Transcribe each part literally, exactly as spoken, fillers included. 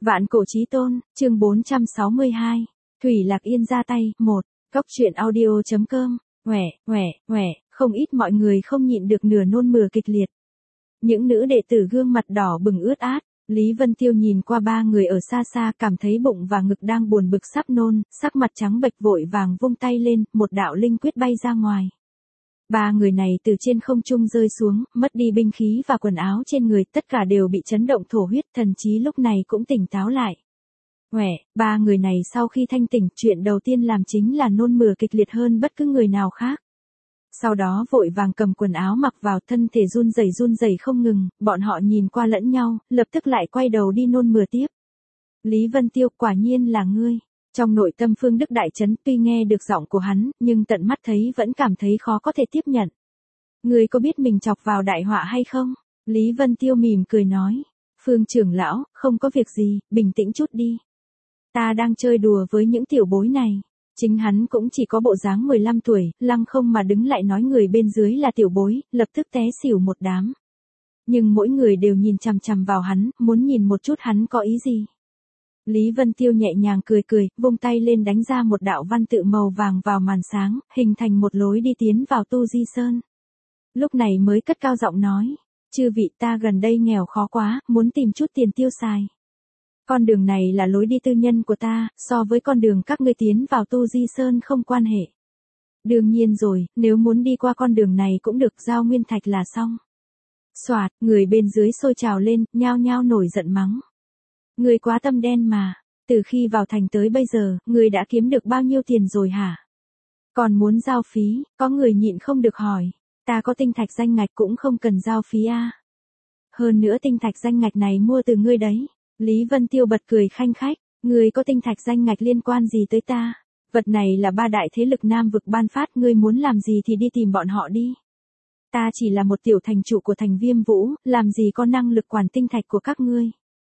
Vạn cổ chí tôn, chương bốn trăm sáu mươi hai. Thủy Lạc Yên ra tay, một. Góc truyện audio.com. Ngoẻ, ngoẻ, ngoẻ, không ít mọi người không nhịn được nửa nôn mửa kịch liệt. Những nữ đệ tử gương mặt đỏ bừng ướt át, Lý Vân Tiêu nhìn qua ba người ở xa xa cảm thấy bụng và ngực đang buồn bực sắp nôn, sắc mặt trắng bệch vội vàng vung tay lên, một đạo linh quyết bay ra ngoài. Ba người này từ trên không trung rơi xuống, mất đi binh khí và quần áo trên người, tất cả đều bị chấn động thổ huyết, thần trí lúc này cũng tỉnh táo lại. Ngoẻ, ba người này sau khi thanh tỉnh, chuyện đầu tiên làm chính là nôn mửa kịch liệt hơn bất cứ người nào khác. Sau đó vội vàng cầm quần áo mặc vào, thân thể run rẩy run rẩy không ngừng, bọn họ nhìn qua lẫn nhau, lập tức lại quay đầu đi nôn mửa tiếp. Lý Vân Tiêu, quả nhiên là ngươi. Trong nội tâm Phương Đức đại chấn, tuy nghe được giọng của hắn, nhưng tận mắt thấy vẫn cảm thấy khó có thể tiếp nhận. Ngươi có biết mình chọc vào đại họa hay không? Lý Vân Tiêu mỉm cười nói. Phương trưởng lão, không có việc gì, bình tĩnh chút đi. Ta đang chơi đùa với những tiểu bối này. Chính hắn cũng chỉ có bộ dáng mười lăm tuổi, lăng không mà đứng lại nói người bên dưới là tiểu bối, lập tức té xỉu một đám. Nhưng mỗi người đều nhìn chằm chằm vào hắn, muốn nhìn một chút hắn có ý gì. Lý Vân Tiêu nhẹ nhàng cười cười, vung tay lên đánh ra một đạo văn tự màu vàng vào màn sáng, hình thành một lối đi tiến vào Tu Di Sơn. Lúc này mới cất cao giọng nói, chư vị, ta gần đây nghèo khó quá, muốn tìm chút tiền tiêu xài. Con đường này là lối đi tư nhân của ta, so với con đường các ngươi tiến vào Tu Di Sơn không quan hệ. Đương nhiên rồi, nếu muốn đi qua con đường này cũng được, giao nguyên thạch là xong. Soạt, người bên dưới sôi trào lên, nhao nhao nổi giận mắng. Người quá tâm đen mà, từ khi vào thành tới bây giờ, người đã kiếm được bao nhiêu tiền rồi hả? Còn muốn giao phí, có người nhịn không được hỏi, ta có tinh thạch danh ngạch cũng không cần giao phí a. À? Hơn nữa tinh thạch danh ngạch này mua từ ngươi đấy. Lý Vân Tiêu bật cười khanh khách, ngươi có tinh thạch danh ngạch liên quan gì tới ta? Vật này là ba đại thế lực Nam vực ban phát, ngươi muốn làm gì thì đi tìm bọn họ đi. Ta chỉ là một tiểu thành chủ của thành Viêm Vũ, làm gì có năng lực quản tinh thạch của các ngươi.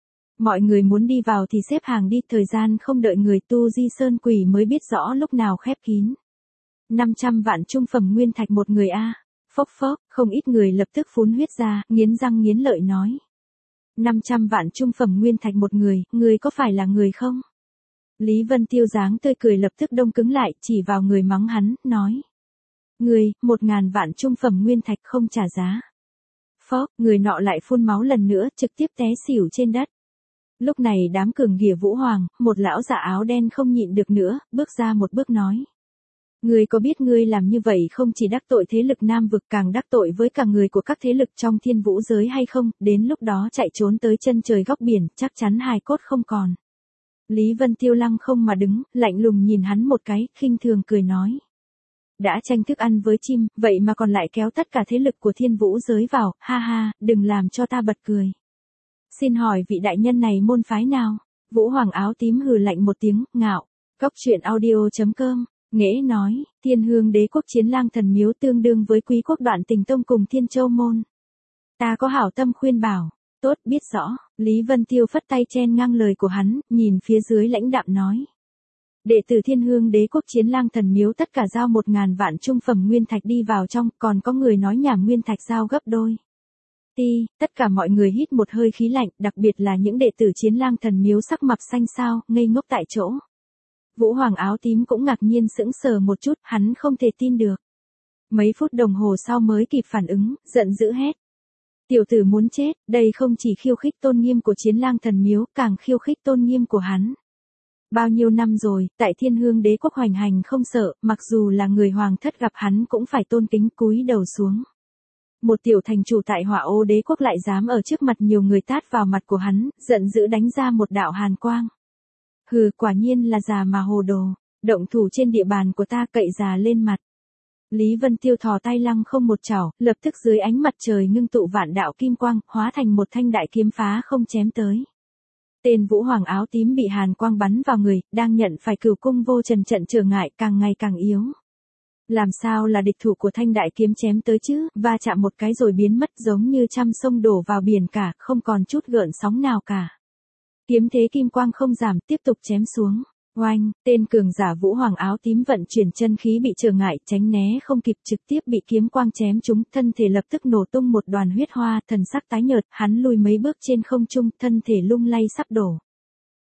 Mọi người muốn đi vào thì xếp hàng đi, thời gian không đợi người, Tu Di Sơn quỷ mới biết rõ lúc nào khép kín. năm trăm vạn trung phẩm nguyên thạch một người a. À. Phốc phốc, không ít người lập tức phun huyết ra, nghiến răng nghiến lợi nói. năm trăm vạn trung phẩm nguyên thạch một người, người có phải là người không? Lý Vân Tiêu dáng tươi cười lập tức đông cứng lại, chỉ vào người mắng hắn, nói. Người, một ngàn vạn trung phẩm nguyên thạch không trả giá. Phốc, người nọ lại phun máu lần nữa, trực tiếp té xỉu trên đất. Lúc này đám cường ghìa Vũ Hoàng, một lão giả áo đen không nhịn được nữa, bước ra một bước nói. Ngươi có biết ngươi làm như vậy không chỉ đắc tội thế lực Nam vực, càng đắc tội với cả người của các thế lực trong Thiên Vũ giới hay không, đến lúc đó chạy trốn tới chân trời góc biển, chắc chắn hài cốt không còn. Lý Vân Tiêu lăng không mà đứng, lạnh lùng nhìn hắn một cái, khinh thường cười nói. Đã tranh thức ăn với chim, vậy mà còn lại kéo tất cả thế lực của Thiên Vũ giới vào, ha ha, đừng làm cho ta bật cười. Xin hỏi vị đại nhân này môn phái nào? Vũ Hoàng áo tím hừ lạnh một tiếng, ngạo. Góc truyện audio.com. Nghễ nói, Thiên Hương Đế quốc Chiến Lang Thần Miếu tương đương với Quý quốc Đoạn Tình Tông cùng Thiên Châu môn. Ta có hảo tâm khuyên bảo, tốt, biết rõ. Lý Vân Tiêu phất tay chen ngang lời của hắn, nhìn phía dưới lãnh đạm nói. Đệ tử Thiên Hương Đế quốc Chiến Lang Thần Miếu tất cả giao một ngàn vạn trung phẩm nguyên thạch đi vào trong, còn có người nói nhảm nguyên thạch giao gấp đôi. Ti, tất cả mọi người hít một hơi khí lạnh, đặc biệt là những đệ tử Chiến Lang Thần Miếu sắc mặt xanh xao, ngây ngốc tại chỗ. Vũ Hoàng áo tím cũng ngạc nhiên sững sờ một chút, hắn không thể tin được. Mấy phút đồng hồ sau mới kịp phản ứng, giận dữ hét. Tiểu tử muốn chết, đây không chỉ khiêu khích tôn nghiêm của Chiến Lang Thần Miếu, càng khiêu khích tôn nghiêm của hắn. Bao nhiêu năm rồi, tại Thiên Hương Đế quốc hoành hành không sợ, mặc dù là người hoàng thất gặp hắn cũng phải tôn kính cúi đầu xuống. Một tiểu thành chủ tại Hỏa Ô Đế quốc lại dám ở trước mặt nhiều người tát vào mặt của hắn, giận dữ đánh ra một đạo hàn quang. Hừ, quả nhiên là già mà hồ đồ, động thủ trên địa bàn của ta, cậy già lên mặt. Lý Vân Tiêu thò tay lăng không một chảo, lập tức dưới ánh mặt trời ngưng tụ vạn đạo kim quang, hóa thành một thanh đại kiếm phá không chém tới. Tên Vũ Hoàng áo tím bị hàn quang bắn vào người, đang nhận phải cửu cung vô trần trận trở ngại, càng ngày càng yếu. Làm sao là địch thủ của thanh đại kiếm chém tới chứ, va chạm một cái rồi biến mất giống như trăm sông đổ vào biển cả, không còn chút gợn sóng nào cả. Kiếm thế kim quang không giảm, tiếp tục chém xuống. Oanh, tên cường giả Vũ Hoàng áo tím vận chuyển chân khí bị trở ngại, tránh né không kịp, trực tiếp bị kiếm quang chém trúng, thân thể lập tức nổ tung một đoàn huyết hoa, thần sắc tái nhợt, hắn lùi mấy bước trên không trung, thân thể lung lay sắp đổ.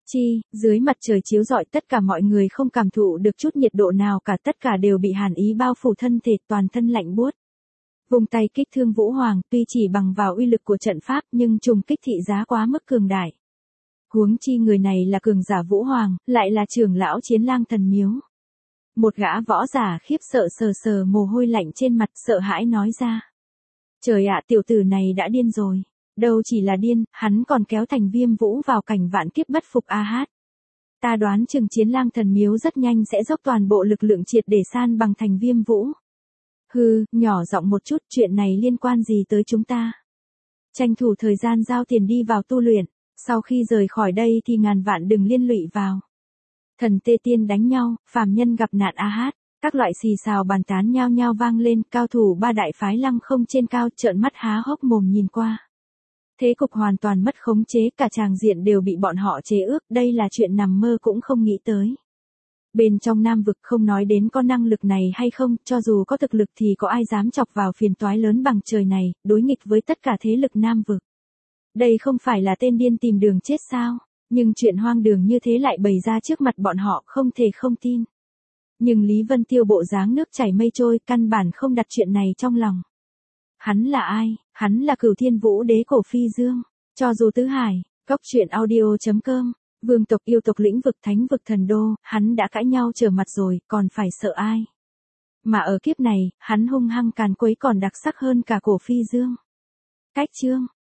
Chi, dưới mặt trời chiếu rọi tất cả mọi người không cảm thụ được chút nhiệt độ nào cả, tất cả đều bị hàn ý bao phủ thân thể, toàn thân lạnh buốt. Vùng tay kích thương Vũ Hoàng, tuy chỉ bằng vào uy lực của trận pháp nhưng trùng kích thị giá quá mức cường đại. Huống chi người này là cường giả Vũ Hoàng, lại là trưởng lão Chiến Lang Thần Miếu. Một gã võ giả khiếp sợ sờ sờ mồ hôi lạnh trên mặt, sợ hãi nói ra. Trời ạ, tiểu tử này đã điên rồi. Đâu chỉ là điên, hắn còn kéo Thành Viêm Vũ vào cảnh vạn kiếp bất phục a hát. Ta đoán chừng Chiến Lang Thần Miếu rất nhanh sẽ dốc toàn bộ lực lượng triệt để san bằng Thành Viêm Vũ. Hừ, nhỏ giọng một chút, chuyện này liên quan gì tới chúng ta? Tranh thủ thời gian giao tiền đi vào tu luyện, sau khi rời khỏi đây thì ngàn vạn đừng liên lụy vào. Thần tê tiên đánh nhau, phàm nhân gặp nạn a hát, các loại xì xào bàn tán nhao nhao vang lên, cao thủ ba đại phái lăng không trên cao trợn mắt há hốc mồm nhìn qua. Thế cục hoàn toàn mất khống chế, cả tràng diện đều bị bọn họ chế ước, đây là chuyện nằm mơ cũng không nghĩ tới. Bên trong Nam vực không nói đến có năng lực này hay không, cho dù có thực lực thì có ai dám chọc vào phiền toái lớn bằng trời này, đối nghịch với tất cả thế lực Nam vực. Đây không phải là tên điên tìm đường chết sao, nhưng chuyện hoang đường như thế lại bày ra trước mặt bọn họ, không thể không tin. Nhưng Lý Vân Tiêu bộ dáng nước chảy mây trôi, căn bản không đặt chuyện này trong lòng. Hắn là ai? Hắn là Cửu Thiên Vũ Đế Cổ Phi Dương. Cho dù tứ hải, góc truyện audio chấm com, vương tộc yêu tộc lĩnh vực thánh vực thần đô, hắn đã cãi nhau trở mặt rồi, còn phải sợ ai? Mà ở kiếp này, hắn hung hăng càn quấy còn đặc sắc hơn cả Cổ Phi Dương. Cách chương